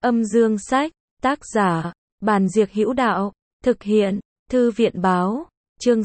Âm dương sách, tác giả, Bàn Diệc Hữu Đạo, thực hiện, Thư viện báo, chương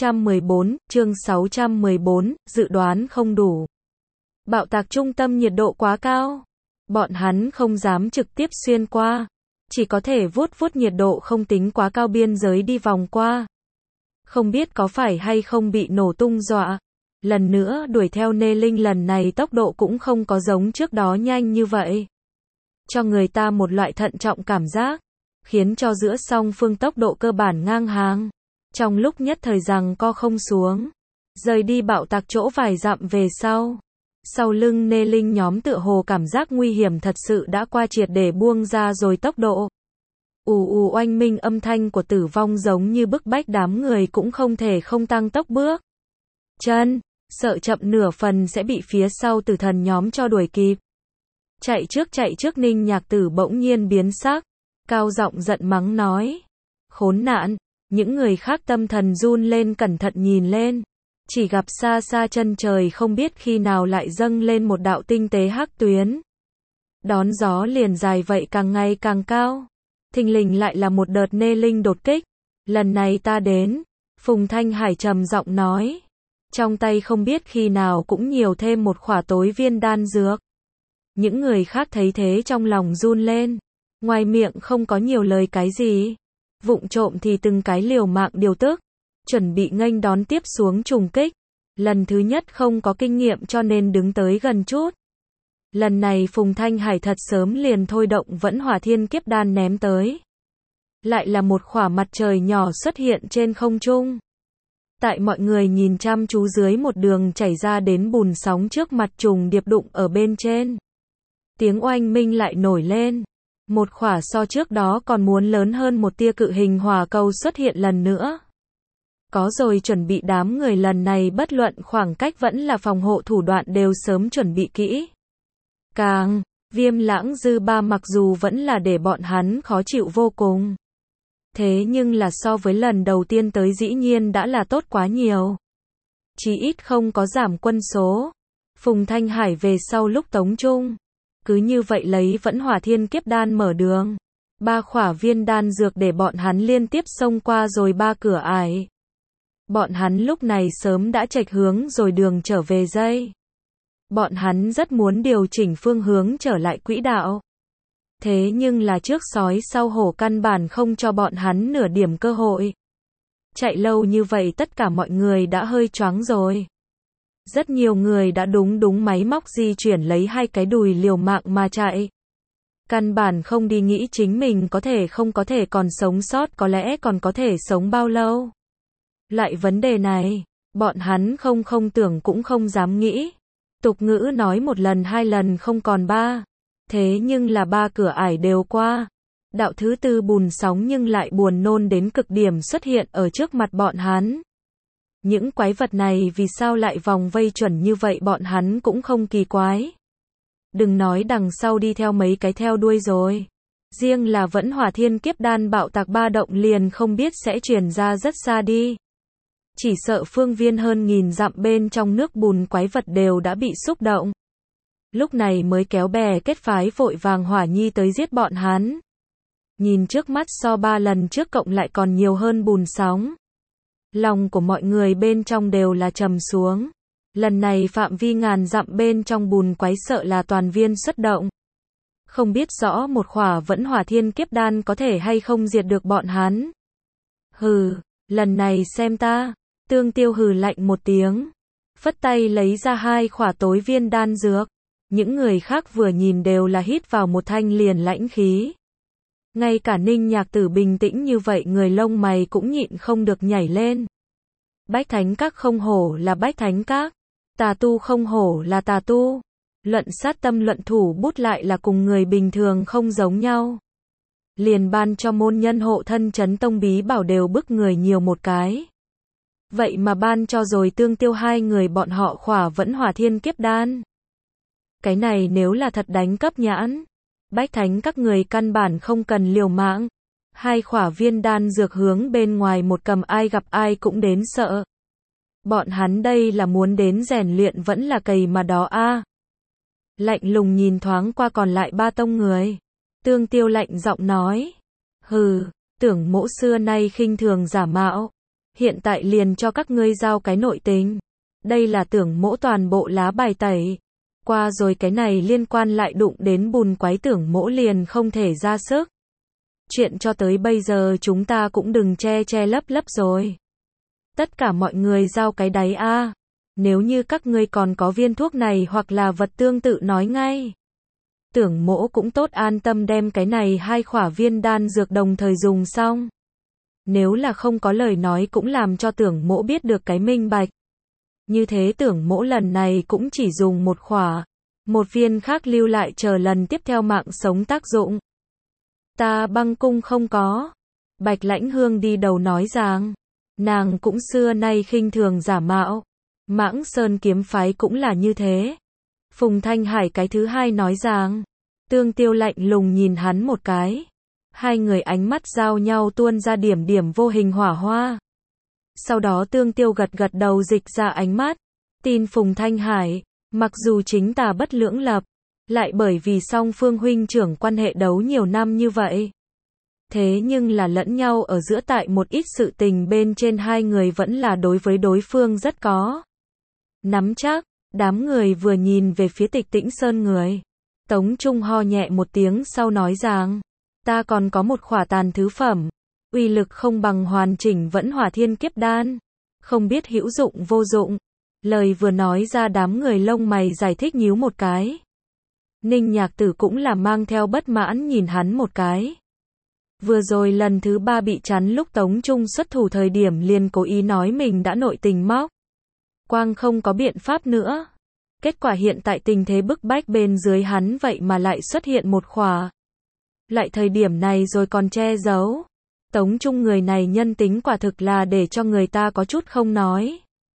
614, dự đoán không đủ. Bạo tạc trung tâm nhiệt độ quá cao. Bọn hắn không dám trực tiếp xuyên qua. Chỉ có thể vuốt vuốt nhiệt độ không tính quá cao biên giới đi vòng qua. Không biết có phải hay không bị nổ tung dọa. Lần nữa đuổi theo Nê Linh lần này tốc độ cũng không có giống trước đó nhanh như vậy. Cho người ta một loại thận trọng cảm giác. Khiến cho giữa song phương tốc độ cơ bản ngang hàng. Trong lúc nhất thời giằng co không xuống. Rời đi bạo tạc chỗ vài dặm về sau. Sau lưng Nê Linh nhóm tựa hồ cảm giác nguy hiểm thật sự đã qua triệt để buông ra rồi tốc độ. Ù ù oanh minh âm thanh của tử vong giống như bức bách đám người cũng không thể không tăng tốc bước. Chân, sợ chậm nửa phần sẽ bị phía sau tử thần nhóm cho đuổi kịp. Chạy trước Ninh Nhạc Tử bỗng nhiên biến sắc. Cao giọng giận mắng nói. Khốn nạn, những người khác tâm thần run lên cẩn thận nhìn lên. Chỉ gặp xa xa chân trời không biết khi nào lại dâng lên một đạo tinh tế hắc tuyến. Đón gió liền dài vậy càng ngày càng cao. Thình lình lại là một đợt Nê Linh đột kích. Lần này ta đến. Phùng Thanh Hải trầm giọng nói. Trong tay không biết khi nào cũng nhiều thêm một khỏa tối viên đan dược. Những người khác thấy thế trong lòng run lên. Ngoài miệng không có nhiều lời cái gì. Vụng trộm thì từng cái liều mạng điều tức. Chuẩn bị nghênh đón tiếp xuống trùng kích. Lần thứ nhất không có kinh nghiệm cho nên đứng tới gần chút. Lần này Phùng Thanh Hải thật sớm liền thôi động vẫn hỏa thiên kiếp đan ném tới. Lại là một khỏa mặt trời nhỏ xuất hiện trên không trung. Tại mọi người nhìn chăm chú dưới một đường chảy ra đến bùn sóng trước mặt trùng điệp đụng ở bên trên. Tiếng oanh minh lại nổi lên. Một khỏa so trước đó còn muốn lớn hơn một tia cự hình hỏa cầu xuất hiện lần nữa. Có rồi chuẩn bị đám người lần này bất luận khoảng cách vẫn là phòng hộ thủ đoạn đều sớm chuẩn bị kỹ. Càng, Viêm Lãng dư ba mặc dù vẫn là để bọn hắn khó chịu vô cùng. Thế nhưng là so với lần đầu tiên tới dĩ nhiên đã là tốt quá nhiều. Chí ít không có giảm quân số. Phùng Thanh Hải về sau lúc tống trung. Cứ như vậy lấy vẫn hỏa thiên kiếp đan mở đường. 3 khỏa viên đan dược để bọn hắn liên tiếp xông qua rồi 3 cửa ải. Bọn hắn lúc này sớm đã chệch hướng rồi đường trở về dây. Bọn hắn rất muốn điều chỉnh phương hướng trở lại quỹ đạo. Thế nhưng là trước sói sau hổ căn bản không cho bọn hắn nửa điểm cơ hội. Chạy lâu như vậy tất cả mọi người đã hơi choáng rồi. Rất nhiều người đã đúng máy móc di chuyển lấy 2 cái đùi liều mạng mà chạy. Căn bản không đi nghĩ chính mình có thể không có thể còn sống sót, có lẽ còn có thể sống bao lâu. Loại vấn đề này, bọn hắn không tưởng cũng không dám nghĩ. Tục ngữ nói 1 lần 2 lần không còn 3. Thế nhưng là 3 cửa ải đều qua. Đạo thứ 4 bùn sóng nhưng lại buồn nôn đến cực điểm xuất hiện ở trước mặt bọn hắn. Những quái vật này vì sao lại vòng vây chuẩn như vậy bọn hắn cũng không kỳ quái. Đừng nói đằng sau đi theo mấy cái theo đuôi rồi. Riêng là vẫn hỏa thiên kiếp đan bạo tạc 3 động liền không biết sẽ truyền ra rất xa đi. Chỉ sợ phương viên hơn 1000 dặm bên trong nước bùn quái vật đều đã bị xúc động. Lúc này mới kéo bè kết phái vội vàng hỏa nhi tới giết bọn hắn. Nhìn trước mắt so 3 lần trước cộng lại còn nhiều hơn bùn sóng. Lòng của mọi người bên trong đều là trầm xuống. Lần này phạm vi ngàn dặm bên trong bùn quái sợ là toàn viên xuất động. Không biết rõ một khỏa vẫn hỏa thiên kiếp đan có thể hay không diệt được bọn hắn. Hừ, lần này xem ta. Tương Tiêu hừ lạnh một tiếng. Phất tay lấy ra 2 khỏa tối viên đan dược. Những người khác vừa nhìn đều là hít vào một thanh liền lãnh khí. Ngay cả Ninh Nhạc Tử bình tĩnh như vậy người lông mày cũng nhịn không được nhảy lên. Bách Thánh Các không hổ là Bách Thánh Các. Tà tu không hổ là tà tu. Luận sát tâm luận thủ bút lại là cùng người bình thường không giống nhau. Liền ban cho môn nhân hộ thân chấn tông bí bảo đều bức người nhiều một cái. Vậy mà ban cho rồi Tương Tiêu 2 người bọn họ khỏa vẫn hỏa thiên kiếp đan. Cái này nếu là thật đánh cấp nhãn. Bách Thánh Các người căn bản không cần liều mạng. 2 khỏa viên đan dược hướng bên ngoài một cầm ai gặp ai cũng đến sợ. Bọn hắn đây là muốn đến rèn luyện vẫn là cày mà đó a. Lạnh lùng nhìn thoáng qua còn lại 3 tông người. Tương Tiêu lạnh giọng nói. Hừ, Tưởng Mỗ xưa nay khinh thường giả mạo. Hiện tại liền cho các ngươi giao cái nội tình. Đây là Tưởng Mỗ toàn bộ lá bài tẩy. Qua rồi cái này liên quan lại đụng đến bùn quái, Tưởng Mỗ liền không thể ra sức. Chuyện cho tới bây giờ chúng ta cũng đừng che che lấp lấp rồi. Tất cả mọi người giao cái đáy a. Nếu như các ngươi còn có viên thuốc này hoặc là vật tương tự nói ngay. Tưởng Mỗ cũng tốt an tâm đem cái này 2 khỏa viên đan dược đồng thời dùng xong. Nếu là không có lời nói cũng làm cho Tưởng Mỗ biết được cái minh bạch. Như thế Tưởng Mỗ lần này cũng chỉ dùng 1 khỏa. 1 viên khác lưu lại chờ lần tiếp theo mạng sống tác dụng. Ta Băng Cung không có. Bạch Lãnh Hương đi đầu nói rằng. Nàng cũng xưa nay khinh thường giả mạo. Mãng Sơn kiếm phái cũng là như thế. Phùng Thanh Hải cái thứ hai nói rằng. Tương Tiêu lạnh lùng nhìn hắn một cái. Hai người ánh mắt giao nhau tuôn ra điểm điểm vô hình hỏa hoa. Sau đó Tương Tiêu gật gật đầu dịch ra ánh mắt. Tin Phùng Thanh Hải, mặc dù chính tà bất lưỡng lập, lại bởi vì song phương huynh trưởng quan hệ đấu nhiều năm như vậy. Thế nhưng là lẫn nhau ở giữa tại một ít sự tình bên trên hai người vẫn là đối với đối phương rất có nắm chắc. Đám người vừa nhìn về phía Tịch Tĩnh Sơn người. Tống Trung ho nhẹ một tiếng sau nói rằng, ta còn có 1 khỏa tàn thứ phẩm, uy lực không bằng hoàn chỉnh Vẫn Hỏa Thiên Kiếp Đan, không biết hữu dụng vô dụng. Lời vừa nói ra đám người lông mày giải thích nhíu một cái. Ninh Nhạc Tử cũng là mang theo bất mãn nhìn hắn một cái. Vừa rồi lần thứ 3 bị chắn lúc Tống Trung xuất thủ thời điểm liền cố ý nói mình đã nội tình móc. Quang không có biện pháp nữa. Kết quả hiện tại tình thế bức bách bên dưới hắn vậy mà lại xuất hiện 1 khỏa. Lại thời điểm này rồi còn che giấu. Tống Trung người này nhân tính quả thực là để cho người ta có chút không nói.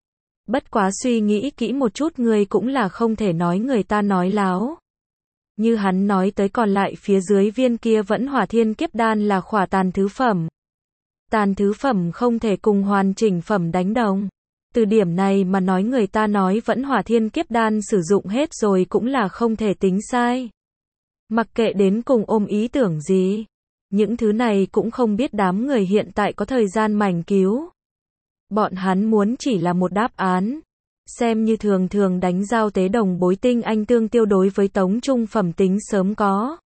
Bất quá suy nghĩ kỹ một chút người cũng là không thể nói người ta nói láo. Như hắn nói tới còn lại phía dưới viên kia Vẫn Hỏa Thiên Kiếp Đan là khỏa tàn thứ phẩm. Tàn thứ phẩm không thể cùng hoàn chỉnh phẩm đánh đồng. Từ điểm này mà nói người ta nói Vẫn Hỏa Thiên Kiếp Đan sử dụng hết rồi cũng là không thể tính sai. Mặc kệ đến cùng ôm ý tưởng gì. Những thứ này cũng không biết đám người hiện tại có thời gian mảnh cứu. Bọn hắn muốn chỉ là một đáp án. Xem như thường thường đánh giao tế đồng bối tinh anh Tương Tiêu đối với Tống Trung phẩm tính sớm có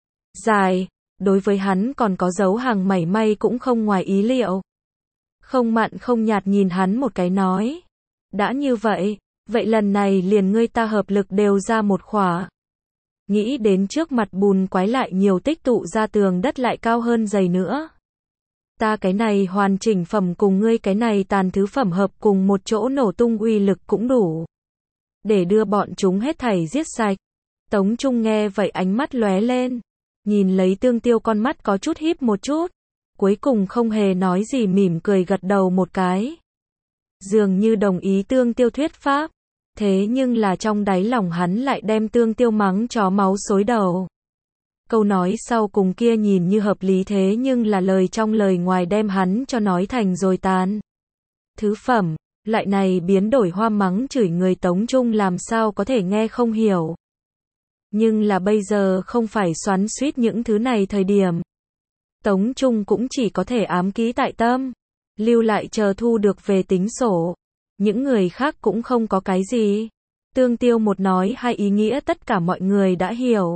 dài. Đối với hắn còn có dấu hàng mảy may cũng không ngoài ý liệu. Không mặn không nhạt nhìn hắn một cái nói. Đã như vậy, vậy lần này liền ngươi ta hợp lực đều ra 1 khỏa. Nghĩ đến trước mặt bùn quái lại nhiều tích tụ ra tường đất lại cao hơn dày nữa. Ta cái này hoàn chỉnh phẩm cùng ngươi cái này tàn thứ phẩm hợp cùng một chỗ nổ tung uy lực cũng đủ. Để đưa bọn chúng hết thảy giết sạch. Tống Trung nghe vậy ánh mắt lóe lên. Nhìn lấy Tương Tiêu con mắt có chút híp một chút. Cuối cùng không hề nói gì mỉm cười gật đầu một cái. Dường như đồng ý Tương Tiêu thuyết pháp. Thế nhưng là trong đáy lòng hắn lại đem Tương Tiêu mắng chó máu xối đầu. Câu nói sau cùng kia nhìn như hợp lý thế nhưng là lời trong lời ngoài đem hắn cho nói thành rồi tàn thứ phẩm. Lại này biến đổi hoa mắng chửi người Tống Trung làm sao có thể nghe không hiểu. Nhưng là bây giờ không phải xoắn xuýt những thứ này thời điểm. Tống Trung cũng chỉ có thể ám ký tại tâm. Lưu lại chờ thu được về tính sổ. Những người khác cũng không có cái gì. Tương Tiêu một nói hai ý nghĩa tất cả mọi người đã hiểu.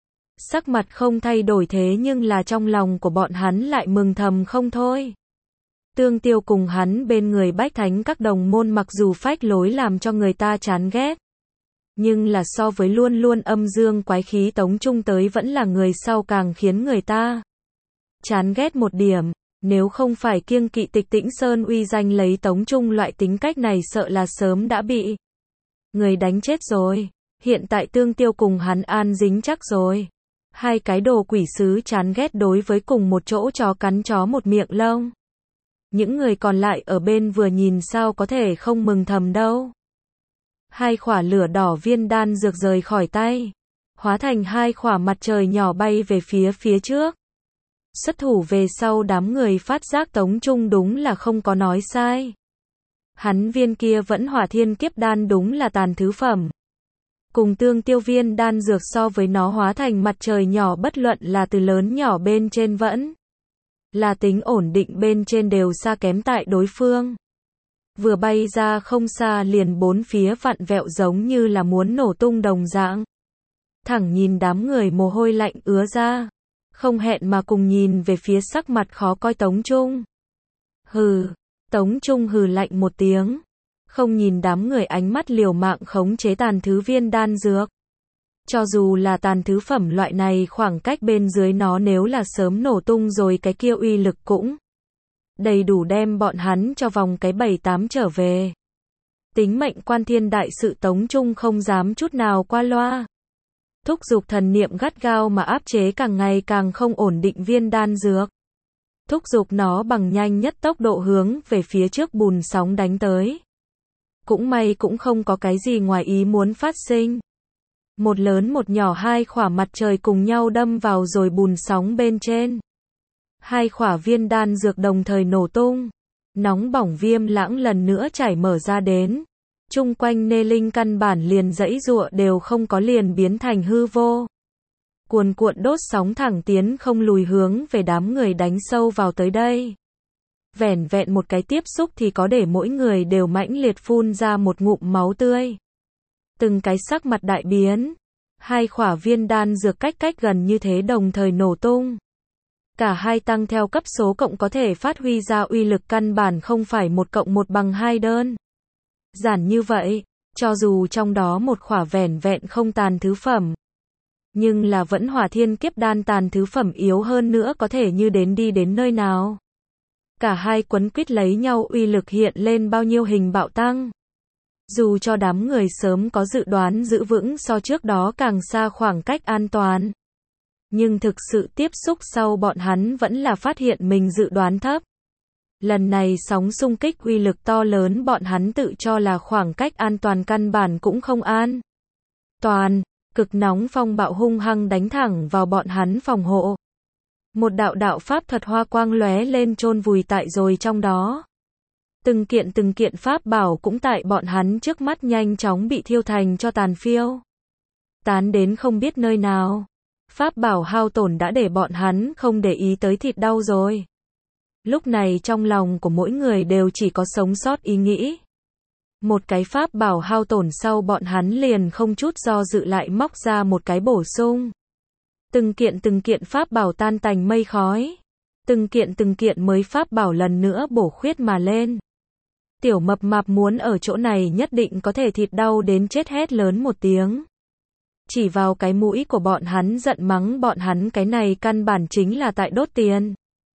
Sắc mặt không thay đổi thế nhưng là trong lòng của bọn hắn lại mừng thầm không thôi. Tương Tiêu cùng hắn bên người Bách Thánh các đồng môn mặc dù phách lối làm cho người ta chán ghét. Nhưng là so với luôn luôn âm dương quái khí Tống Trung tới vẫn là người sau càng khiến người ta chán ghét một điểm. Nếu không phải kiêng kỵ Tịch Tĩnh Sơn uy danh lấy Tống Trung loại tính cách này sợ là sớm đã bị người đánh chết rồi. Hiện tại Tương Tiêu cùng hắn an dính chắc rồi. Hai cái đồ quỷ sứ chán ghét đối với cùng một chỗ chó cắn chó một miệng lông. Những người còn lại ở bên vừa nhìn sao có thể không mừng thầm đâu. 2 khỏa lửa đỏ viên đan dược rời khỏi tay. Hóa thành 2 khỏa mặt trời nhỏ bay về phía trước. Xuất thủ về sau đám người phát giác Tống Trung đúng là không có nói sai. Hắn viên kia Vẫn Hỏa Thiên Kiếp Đan đúng là tàn thứ phẩm. Cùng tương tiêu viên đan dược so với nó hóa thành mặt trời nhỏ bất luận là từ lớn nhỏ bên trên vẫn là tính ổn định bên trên đều xa kém tại đối phương. Vừa bay ra không xa liền bốn phía vặn vẹo giống như là muốn nổ tung đồng dạng. Thẳng nhìn đám người mồ hôi lạnh ứa ra. Không hẹn mà cùng nhìn về phía sắc mặt khó coi Tống Trung. Hừ, Tống Trung hừ lạnh một tiếng. Không nhìn đám người ánh mắt liều mạng khống chế tàn thứ viên đan dược. Cho dù là tàn thứ phẩm loại này khoảng cách bên dưới nó nếu là sớm nổ tung rồi cái kia uy lực cũng đầy đủ đem bọn hắn cho vòng cái 7-8 trở về. Tính mệnh quan thiên đại sự Tống Trung không dám chút nào qua loa. Thúc giục thần niệm gắt gao mà áp chế càng ngày càng không ổn định viên đan dược. Thúc giục nó bằng nhanh nhất tốc độ hướng về phía trước bùn sóng đánh tới. Cũng may cũng không có cái gì ngoài ý muốn phát sinh. Một lớn một nhỏ hai khỏa mặt trời cùng nhau đâm vào rồi bùn sóng bên trên. Hai khỏa viên đan dược đồng thời nổ tung. Nóng bỏng viêm lãng lần nữa chảy mở ra đến. Chung quanh nê linh căn bản liền dãy giụa đều không có liền biến thành hư vô. Cuồn cuộn đốt sóng thẳng tiến không lùi hướng về đám người đánh sâu vào tới đây. Vẻn vẹn một cái tiếp xúc thì có để mỗi người đều mãnh liệt phun ra một ngụm máu tươi. Từng cái sắc mặt đại biến. Hai khỏa viên đan dược cách gần như thế đồng thời nổ tung. Cả hai tăng theo cấp số cộng có thể phát huy ra uy lực căn bản không phải 1 cộng 1 bằng 2 đơn. Giản như vậy, cho dù trong đó một khỏa vẻn vẹn không tàn thứ phẩm. Nhưng là vẫn hỏa thiên kiếp đan tàn thứ phẩm yếu hơn nữa có thể như đi đến nơi nào. Cả hai quấn quýt lấy nhau uy lực hiện lên bao nhiêu hình bạo tăng. Dù cho đám người sớm có dự đoán giữ vững so trước đó càng xa khoảng cách an toàn. Nhưng thực sự tiếp xúc sau bọn hắn vẫn là phát hiện mình dự đoán thấp. Lần này sóng xung kích uy lực to lớn bọn hắn tự cho là khoảng cách an toàn căn bản cũng không an toàn. Cực nóng phong bạo hung hăng đánh thẳng vào bọn hắn phòng hộ. Một đạo pháp thuật hoa quang lóe lên chôn vùi tại rồi trong đó. Từng kiện pháp bảo cũng tại bọn hắn trước mắt nhanh chóng bị thiêu thành cho tàn phiêu. Tán đến không biết nơi nào. Pháp bảo hao tổn đã để bọn hắn không để ý tới thịt đau rồi. Lúc này trong lòng của mỗi người đều chỉ có sống sót ý nghĩ. Một cái pháp bảo hao tổn sau bọn hắn liền không chút do dự lại móc ra một cái bổ sung. Từng kiện pháp bảo tan tành mây khói. Từng kiện mới pháp bảo lần nữa bổ khuyết mà lên. Tiểu mập mạp muốn ở chỗ này nhất định có thể thịt đau đến chết hét lớn một tiếng. Chỉ vào cái mũi của bọn hắn giận mắng bọn hắn cái này căn bản chính là tại đốt tiền.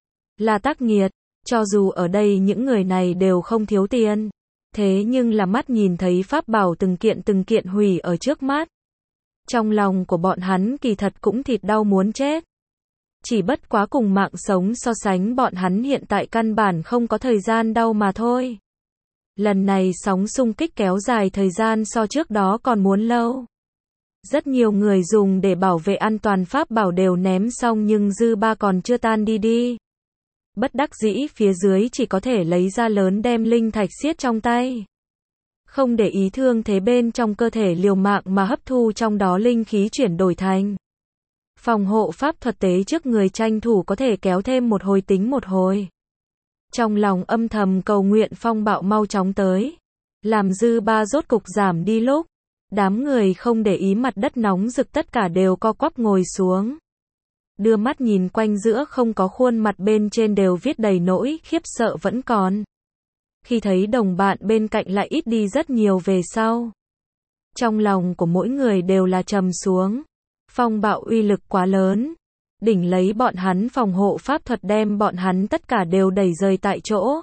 Là tác nghiệt, cho dù ở đây những người này đều không thiếu tiền. Thế nhưng là mắt nhìn thấy pháp bảo từng kiện hủy ở trước mắt. Trong lòng của bọn hắn kỳ thật cũng thịt đau muốn chết. Chỉ bất quá cùng mạng sống so sánh bọn hắn hiện tại căn bản không có thời gian đau mà thôi. Lần này sóng xung kích kéo dài thời gian so trước đó còn muốn lâu. Rất nhiều người dùng để bảo vệ an toàn pháp bảo đều ném xong nhưng dư ba còn chưa tan đi. Bất đắc dĩ phía dưới chỉ có thể lấy ra lớn đem linh thạch xiết trong tay. Không để ý thương thế bên trong cơ thể liều mạng mà hấp thu trong đó linh khí chuyển đổi thành. Phòng hộ pháp thuật tế trước người tranh thủ có thể kéo thêm một hồi tính một hồi. Trong lòng âm thầm cầu nguyện phong bạo mau chóng tới. Làm dư ba rốt cục giảm đi lúc. Đám người không để ý mặt đất nóng rực tất cả đều co quắp ngồi xuống. Đưa mắt nhìn quanh giữa không có khuôn mặt bên trên đều viết đầy nỗi khiếp sợ vẫn còn. Khi thấy đồng bạn bên cạnh lại ít đi rất nhiều về sau. Trong lòng của mỗi người đều là trầm xuống. Phong bạo uy lực quá lớn. Đỉnh lấy bọn hắn phòng hộ pháp thuật đem bọn hắn tất cả đều đẩy rơi tại chỗ.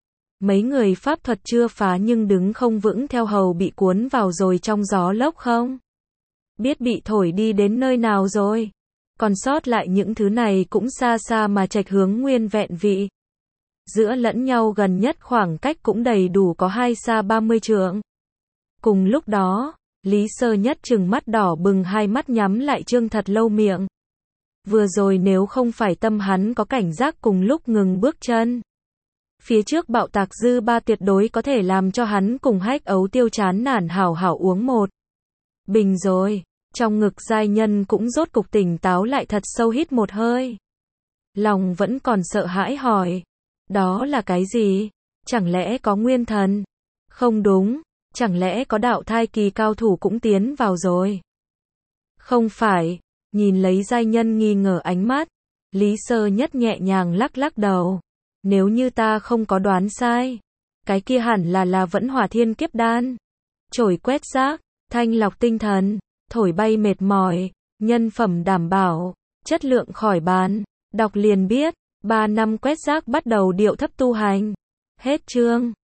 Mấy người pháp thuật chưa phá nhưng đứng không vững theo hầu bị cuốn vào rồi trong gió lốc không. Biết bị thổi đi đến nơi nào rồi. Còn sót lại những thứ này cũng xa xa mà chệch hướng nguyên vẹn vị. Giữa lẫn nhau gần nhất khoảng cách cũng đầy đủ có 2 xa 30 trượng. Cùng lúc đó, Lý Sơ Nhất trừng mắt đỏ bừng hai mắt nhắm lại trương thật lâu miệng. Vừa rồi nếu không phải tâm hắn có cảnh giác cùng lúc ngừng bước chân. Phía trước bạo tạc dư ba tuyệt đối có thể làm cho hắn cùng Hách Ấu Tiêu chán nản hảo hảo uống một Bình rồi. Trong ngực giai nhân cũng rốt cục tỉnh táo lại, thật sâu hít một hơi. Lòng vẫn còn sợ hãi hỏi. Đó là cái gì? Chẳng lẽ có nguyên thần? Không đúng. Chẳng lẽ có đạo thai kỳ cao thủ cũng tiến vào rồi? Không phải. Nhìn lấy giai nhân nghi ngờ ánh mắt, Lý Sơ Nhất nhẹ nhàng lắc lắc đầu. Nếu như ta không có đoán sai, cái kia hẳn là vẫn hỏa thiên kiếp đan. Chổi quét rác, thanh lọc tinh thần, thổi bay mệt mỏi, nhân phẩm đảm bảo, chất lượng khỏi bàn. Đọc liền biết, 3 năm quét rác bắt đầu điệu thấp tu hành. Hết chương.